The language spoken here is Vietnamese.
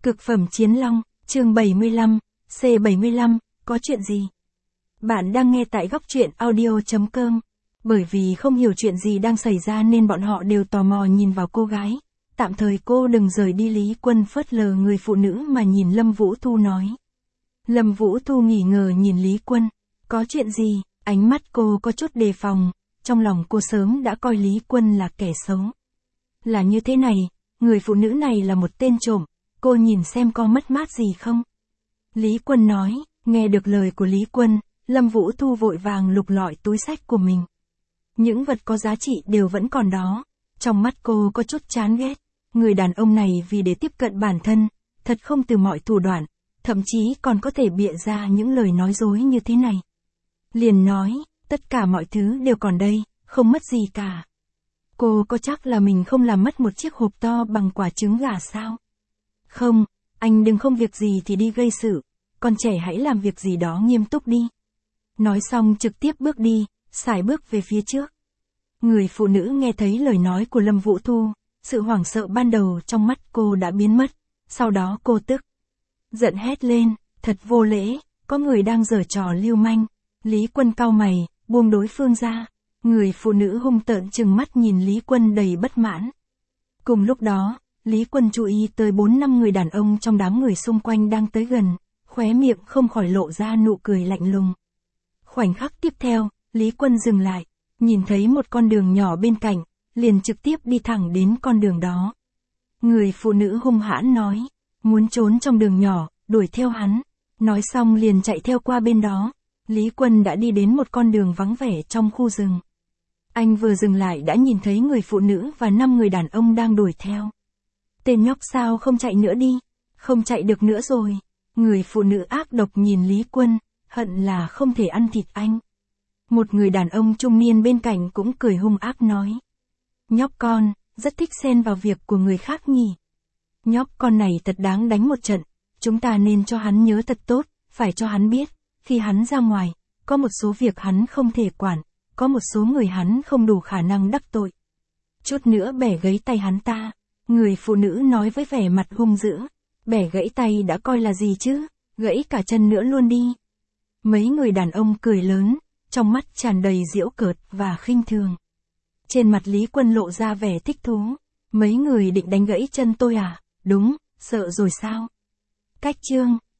Cực phẩm chiến long, chương 75, C75, có chuyện gì? Bạn đang nghe tại góc truyện audio.com. Bởi vì không hiểu chuyện gì đang xảy ra nên bọn họ đều tò mò nhìn vào cô gái. Tạm thời cô đừng rời đi. Lý Quân phớt lờ người phụ nữ mà nhìn Lâm Vũ Thu nói. Lâm Vũ Thu nghỉ ngờ nhìn Lý Quân. Có chuyện gì? Ánh mắt cô có chút đề phòng. Trong lòng cô sớm đã coi Lý Quân là kẻ xấu. Là như thế này, người phụ nữ này là một tên trộm. Cô nhìn xem có mất mát gì không? Lý Quân nói. Nghe được lời của Lý Quân, Lâm Vũ Thu vội vàng lục lọi túi xách của mình. Những vật có giá trị đều vẫn còn đó. Trong mắt cô có chút chán ghét. Người đàn ông này vì để tiếp cận bản thân, thật không từ mọi thủ đoạn, thậm chí còn có thể bịa ra những lời nói dối như thế này. Liền nói, tất cả mọi thứ đều còn đây, không mất gì cả. Cô có chắc là mình không làm mất một chiếc hộp to bằng quả trứng gà sao? Không, anh đừng không việc gì thì đi gây sự, con trẻ hãy làm việc gì đó nghiêm túc đi. Nói xong trực tiếp bước đi, sải bước về phía trước. Người phụ nữ nghe thấy lời nói của Lâm Vũ Thu, sự hoảng sợ ban đầu trong mắt cô đã biến mất, sau đó cô tức giận hét lên, thật vô lễ, có người đang giở trò lưu manh. Lý Quân cau mày, buông đối phương ra. Người phụ nữ hung tợn trừng mắt nhìn Lý Quân đầy bất mãn. Cùng lúc đó, Lý Quân chú ý tới 4-5 người đàn ông trong đám người xung quanh đang tới gần, khóe miệng không khỏi lộ ra nụ cười lạnh lùng. Khoảnh khắc tiếp theo, Lý Quân dừng lại, nhìn thấy một con đường nhỏ bên cạnh, liền trực tiếp đi thẳng đến con đường đó. Người phụ nữ hung hãn nói, muốn trốn trong đường nhỏ, đuổi theo hắn. Nói xong liền chạy theo qua bên đó. Lý Quân đã đi đến một con đường vắng vẻ trong khu rừng. Anh vừa dừng lại đã nhìn thấy người phụ nữ và 5 người đàn ông đang đuổi theo. Tên nhóc sao không chạy nữa đi? Không chạy được nữa rồi. Người phụ nữ ác độc nhìn Lý Quân, hận là không thể ăn thịt anh. Một người đàn ông trung niên bên cạnh cũng cười hung ác nói. Nhóc con, rất thích xen vào việc của người khác nhỉ. Nhóc con này thật đáng đánh một trận, chúng ta nên cho hắn nhớ thật tốt, phải cho hắn biết, khi hắn ra ngoài, có một số việc hắn không thể quản, có một số người hắn không đủ khả năng đắc tội. Chút nữa bẻ gãy tay hắn ta. Người phụ nữ nói với vẻ mặt hung dữ. Bẻ gãy tay đã coi là gì chứ, gãy cả chân nữa luôn đi. Mấy người đàn ông cười lớn, trong mắt tràn đầy giễu cợt và khinh thường. Trên mặt Lý Quân lộ ra vẻ thích thú. Mấy người định đánh gãy chân tôi à? Đúng, sợ rồi sao? Cách chương